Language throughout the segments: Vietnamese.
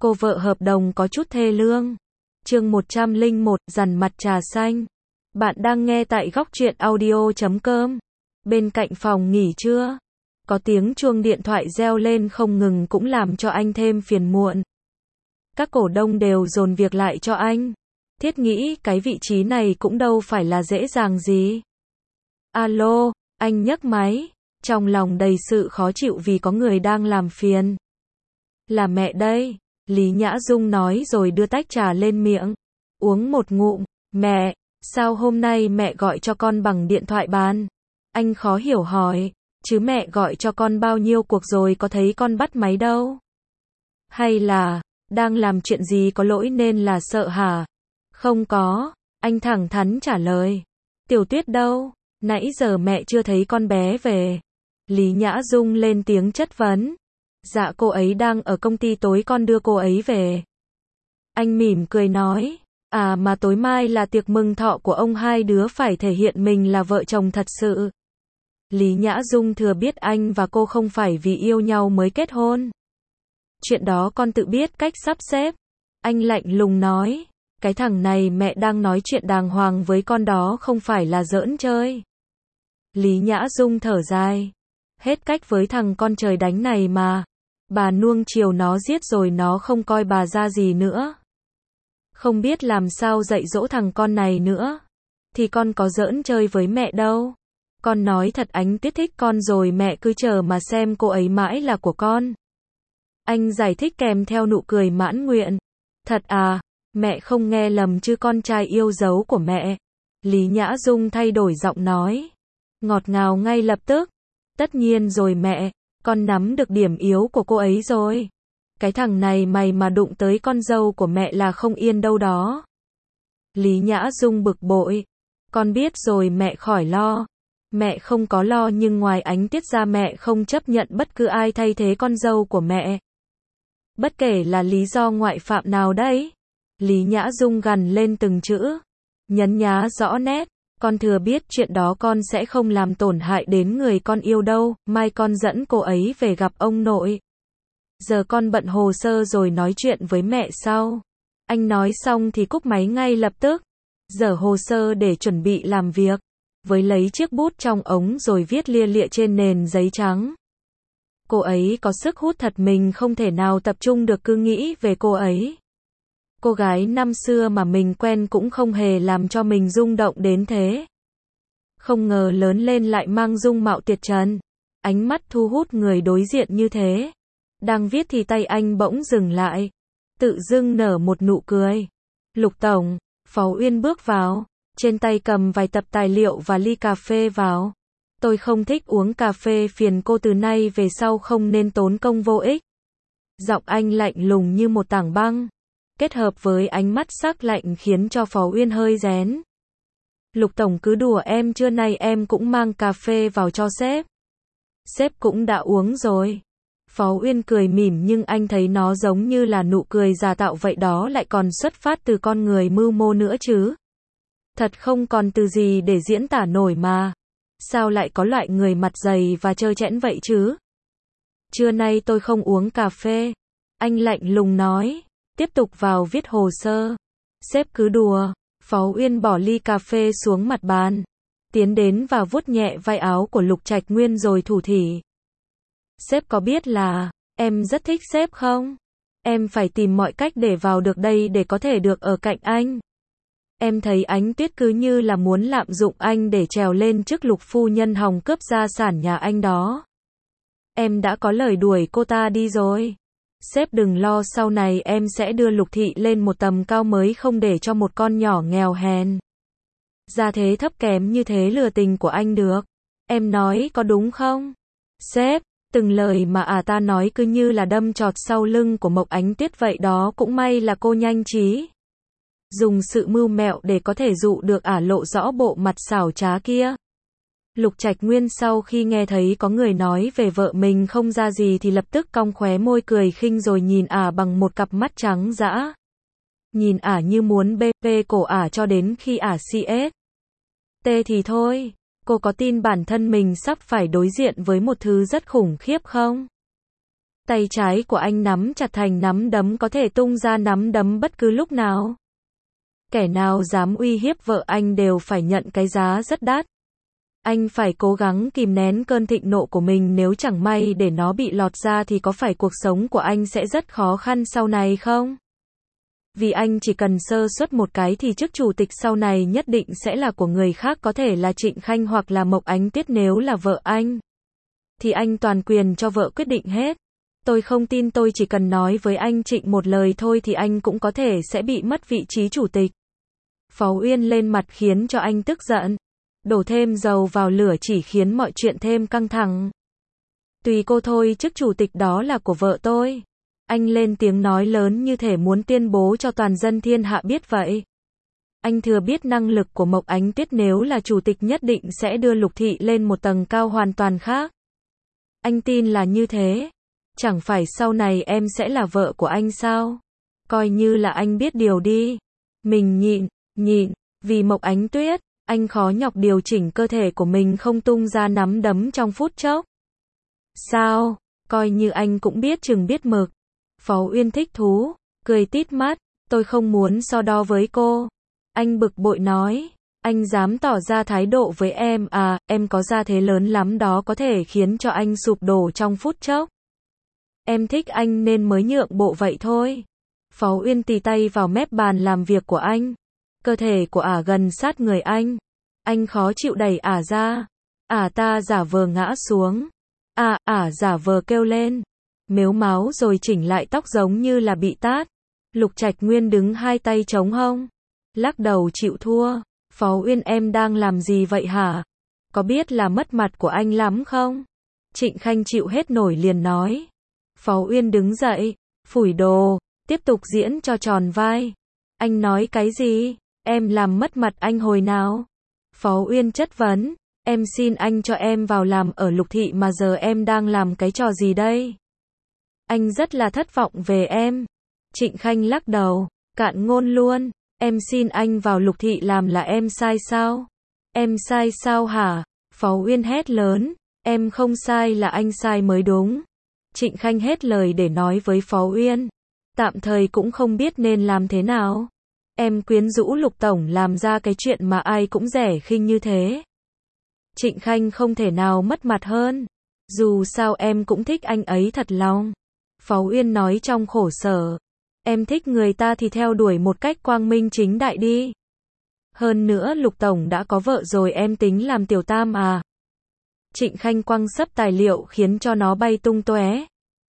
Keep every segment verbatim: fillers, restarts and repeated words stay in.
Cô vợ hợp đồng có chút thê lương. Chương một trăm lẻ một, dằn mặt trà xanh. Bạn đang nghe tại góc truyện audio chấm com. Bên cạnh phòng nghỉ trưa, có tiếng chuông điện thoại reo lên không ngừng cũng làm cho anh thêm phiền muộn. Các cổ đông đều dồn việc lại cho anh. Thiết nghĩ cái vị trí này cũng đâu phải là dễ dàng gì. Alo, anh nhấc máy, trong lòng đầy sự khó chịu vì có người đang làm phiền. Là mẹ đây, Lý Nhã Dung nói rồi đưa tách trà lên miệng. Uống một ngụm, mẹ, sao hôm nay mẹ gọi cho con bằng điện thoại bàn? Anh khó hiểu hỏi, chứ mẹ gọi cho con bao nhiêu cuộc rồi có thấy con bắt máy đâu? Hay là, đang làm chuyện gì có lỗi nên là sợ hả? Không có, anh thẳng thắn trả lời. Tiểu Tuyết đâu? Nãy giờ mẹ chưa thấy con bé về. Lý Nhã Dung lên tiếng chất vấn. Dạ cô ấy đang ở công ty, tối con đưa cô ấy về. Anh mỉm cười nói, à mà tối mai là tiệc mừng thọ của ông, hai đứa phải thể hiện mình là vợ chồng thật sự. Lý Nhã Dung thừa biết anh và cô không phải vì yêu nhau mới kết hôn. Chuyện đó con tự biết cách sắp xếp. Anh lạnh lùng nói, cái thằng này mẹ đang nói chuyện đàng hoàng với con đó, không phải là giỡn chơi. Lý Nhã Dung thở dài, hết cách với thằng con trời đánh này mà. Bà nuông chiều nó giết rồi nó không coi bà ra gì nữa. Không biết làm sao dạy dỗ thằng con này nữa. Thì con có giỡn chơi với mẹ đâu. Con nói thật, Ánh Tuyết thích con rồi, mẹ cứ chờ mà xem, cô ấy mãi là của con. Anh giải thích kèm theo nụ cười mãn nguyện. Thật à, mẹ không nghe lầm chứ, con trai yêu dấu của mẹ. Lý Nhã Dung thay đổi giọng nói, ngọt ngào ngay lập tức. Tất nhiên rồi mẹ, con nắm được điểm yếu của cô ấy rồi. Cái thằng này mày mà đụng tới con dâu của mẹ là không yên đâu đó. Lý Nhã Dung bực bội. Con biết rồi mẹ, khỏi lo. Mẹ không có lo, nhưng ngoài Ánh Tuyết ra mẹ không chấp nhận bất cứ ai thay thế con dâu của mẹ. Bất kể là lý do ngoại phạm nào đấy. Lý Nhã Dung gằn lên từng chữ, nhấn nhá rõ nét. Con thừa biết chuyện đó con sẽ không làm tổn hại đến người con yêu đâu, mai con dẫn cô ấy về gặp ông nội. Giờ con bận hồ sơ rồi nói chuyện với mẹ sau. Anh nói xong thì cúp máy ngay lập tức. Dở hồ sơ để chuẩn bị làm việc. Với lấy chiếc bút trong ống rồi viết lia lịa trên nền giấy trắng. Cô ấy có sức hút thật, mình không thể nào tập trung được, cứ nghĩ về cô ấy. Cô gái năm xưa mà mình quen cũng không hề làm cho mình rung động đến thế. Không ngờ lớn lên lại mang dung mạo tuyệt trần. Ánh mắt thu hút người đối diện như thế. Đang viết thì tay anh bỗng dừng lại. Tự dưng nở một nụ cười. Lục tổng, Phó Uyên bước vào. Trên tay cầm vài tập tài liệu và ly cà phê vào. Tôi không thích uống cà phê, phiền cô từ nay về sau không nên tốn công vô ích. Giọng anh lạnh lùng như một tảng băng. Kết hợp với ánh mắt sắc lạnh khiến cho Phó Uyên hơi rén. Lục tổng cứ đùa em, trưa nay em cũng mang cà phê vào cho sếp. Sếp cũng đã uống rồi. Phó Uyên cười mỉm, nhưng anh thấy nó giống như là nụ cười giả tạo vậy đó, lại còn xuất phát từ con người mưu mô nữa chứ. Thật không còn từ gì để diễn tả nổi mà. Sao lại có loại người mặt dày và trơ trẽn vậy chứ? Trưa nay tôi không uống cà phê. Anh lạnh lùng nói. Tiếp tục vào viết hồ sơ. Sếp cứ đùa. Phó Uyên bỏ ly cà phê xuống mặt bàn. Tiến đến và vuốt nhẹ vai áo của Lục Trạch Nguyên rồi thủ thỉ. Sếp có biết là em rất thích sếp không? Em phải tìm mọi cách để vào được đây để có thể được ở cạnh anh. Em thấy Ánh Tuyết cứ như là muốn lạm dụng anh để trèo lên chức Lục phu nhân hòng cướp gia sản nhà anh đó. Em đã có lời đuổi cô ta đi rồi. Sếp đừng lo, sau này em sẽ đưa Lục thị lên một tầm cao mới, không để cho một con nhỏ nghèo hèn gia thế thấp kém như thế lừa tình của anh được. Em nói có đúng không? Sếp, từng lời mà ả ta nói cứ như là đâm chọt sau lưng của Mộc Ánh Tuyết vậy đó, cũng may là cô nhanh trí. Dùng sự mưu mẹo để có thể dụ được ả lộ rõ bộ mặt xảo trá kia. Lục Trạch Nguyên sau khi nghe thấy có người nói về vợ mình không ra gì thì lập tức cong khóe môi cười khinh rồi nhìn ả bằng một cặp mắt trắng dã. Nhìn ả như muốn bê bê cổ ả cho đến khi ả xê ét. Tê thì thôi, cô có tin bản thân mình sắp phải đối diện với một thứ rất khủng khiếp không? Tay trái của anh nắm chặt thành nắm đấm có thể tung ra nắm đấm bất cứ lúc nào. Kẻ nào dám uy hiếp vợ anh đều phải nhận cái giá rất đắt. Anh phải cố gắng kìm nén cơn thịnh nộ của mình, nếu chẳng may để nó bị lọt ra thì có phải cuộc sống của anh sẽ rất khó khăn sau này không? Vì anh chỉ cần sơ suất một cái thì chức chủ tịch sau này nhất định sẽ là của người khác, có thể là Trịnh Khanh hoặc là Mộc Ánh Tuyết. Nếu là vợ anh, thì anh toàn quyền cho vợ quyết định hết. Tôi không tin, tôi chỉ cần nói với anh Trịnh một lời thôi thì anh cũng có thể sẽ bị mất vị trí chủ tịch. Phó Uyên lên mặt khiến cho anh tức giận. Đổ thêm dầu vào lửa chỉ khiến mọi chuyện thêm căng thẳng. Tùy cô thôi, chức chủ tịch đó là của vợ tôi. Anh lên tiếng nói lớn như thể muốn tuyên bố cho toàn dân thiên hạ biết vậy. Anh thừa biết năng lực của Mộc Ánh Tuyết, nếu là chủ tịch nhất định sẽ đưa Lục Thị lên một tầng cao hoàn toàn khác. Anh tin là như thế. Chẳng phải sau này em sẽ là vợ của anh sao? Coi như là anh biết điều đi. Mình nhịn, nhịn, vì Mộc Ánh Tuyết, anh khó nhọc điều chỉnh cơ thể của mình không tung ra nắm đấm trong phút chốc. Sao? Coi như anh cũng biết chừng biết mực. Phó Uyên thích thú, cười tít mắt, tôi không muốn so đo với cô. Anh bực bội nói, anh dám tỏ ra thái độ với em à, em có gia thế lớn lắm đó, có thể khiến cho anh sụp đổ trong phút chốc. Em thích anh nên mới nhượng bộ vậy thôi. Phó Uyên tì tay vào mép bàn làm việc của anh. Cơ thể của ả gần sát người anh. Anh khó chịu đẩy ả ra. Ả ta giả vờ ngã xuống. À, ả giả vờ kêu lên. Mếu máo rồi chỉnh lại tóc giống như là bị tát. Lục Trạch Nguyên đứng hai tay chống hông. Lắc đầu chịu thua. Phó Uyên, em đang làm gì vậy hả? Có biết là mất mặt của anh lắm không? Trịnh Khanh chịu hết nổi liền nói. Phó Uyên đứng dậy. Phủi đồ. Tiếp tục diễn cho tròn vai. Anh nói cái gì? Em làm mất mặt anh hồi nào? Phó Uyên chất vấn. Em xin anh cho em vào làm ở Lục Thị mà giờ em đang làm cái trò gì đây? Anh rất là thất vọng về em. Trịnh Khanh lắc đầu. Cạn ngôn luôn. Em xin anh vào Lục Thị làm là em sai sao? Em sai sao hả? Phó Uyên hét lớn. Em không sai, là anh sai mới đúng. Trịnh Khanh hết lời để nói với Phó Uyên. Tạm thời cũng không biết nên làm thế nào. Em quyến rũ Lục Tổng làm ra cái chuyện mà ai cũng rẻ khinh như thế. Trịnh Khanh không thể nào mất mặt hơn. Dù sao em cũng thích anh ấy thật lòng. Phó Uyên nói trong khổ sở. Em thích người ta thì theo đuổi một cách quang minh chính đại đi. Hơn nữa Lục Tổng đã có vợ rồi, em tính làm tiểu tam à? Trịnh Khanh quăng sấp tài liệu khiến cho nó bay tung tóe.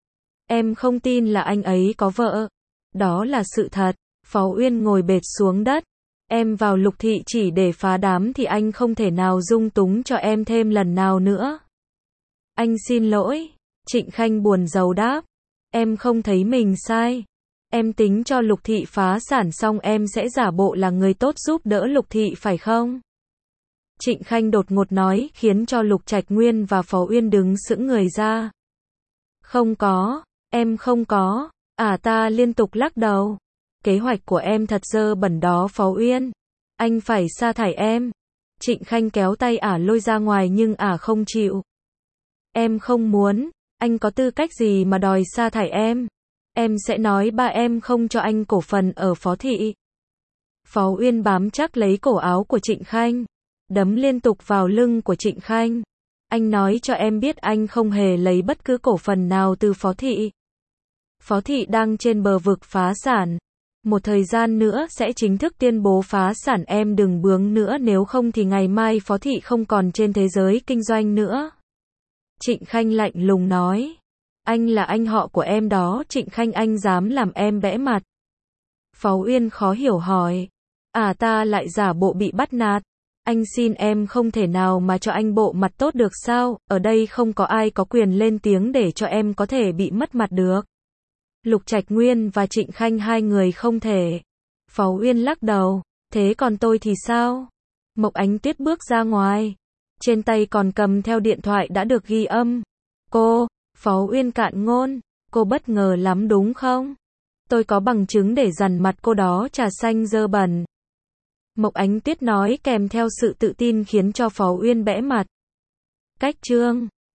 Em không tin là anh ấy có vợ. Đó là sự thật. Phó Uyên ngồi bệt xuống đất. Em vào Lục Thị chỉ để phá đám thì anh không thể nào dung túng cho em thêm lần nào nữa. Anh xin lỗi. Trịnh Khanh buồn rầu đáp. Em không thấy mình sai. Em tính cho Lục Thị phá sản xong em sẽ giả bộ là người tốt giúp đỡ Lục Thị phải không? Trịnh Khanh đột ngột nói khiến cho Lục Trạch Nguyên và Phó Uyên đứng sững người ra. Không có, em không có. À, ta liên tục lắc đầu. Kế hoạch của em thật dơ bẩn đó Phó Uyên. Anh phải sa thải em. Trịnh Khanh kéo tay ả lôi ra ngoài nhưng ả không chịu. Em không muốn. Anh có tư cách gì mà đòi sa thải em? Em sẽ nói ba em không cho anh cổ phần ở Phó Thị. Phó Uyên bám chắc lấy cổ áo của Trịnh Khanh. Đấm liên tục vào lưng của Trịnh Khanh. Anh nói cho em biết anh không hề lấy bất cứ cổ phần nào từ Phó Thị. Phó Thị đang trên bờ vực phá sản. Một thời gian nữa sẽ chính thức tuyên bố phá sản, em đừng bướng nữa, nếu không thì ngày mai Phó Thị không còn trên thế giới kinh doanh nữa. Trịnh Khanh lạnh lùng nói. Anh là anh họ của em đó Trịnh Khanh, anh dám làm em bẽ mặt. Phó Uyên khó hiểu hỏi. À, ta lại giả bộ bị bắt nạt. Anh xin em không thể nào mà cho anh bộ mặt tốt được sao? Ở đây không có ai có quyền lên tiếng để cho em có thể bị mất mặt được. Lục Trạch Nguyên và Trịnh Khanh hai người không thể. Phó Uyên lắc đầu. Thế còn tôi thì sao? Mộc Ánh Tuyết bước ra ngoài. Trên tay còn cầm theo điện thoại đã được ghi âm. Cô, Phó Uyên cạn ngôn. Cô bất ngờ lắm đúng không? Tôi có bằng chứng để dằn mặt cô đó trà xanh dơ bẩn. Mộc Ánh Tuyết nói kèm theo sự tự tin khiến cho Phó Uyên bẽ mặt. Cách chương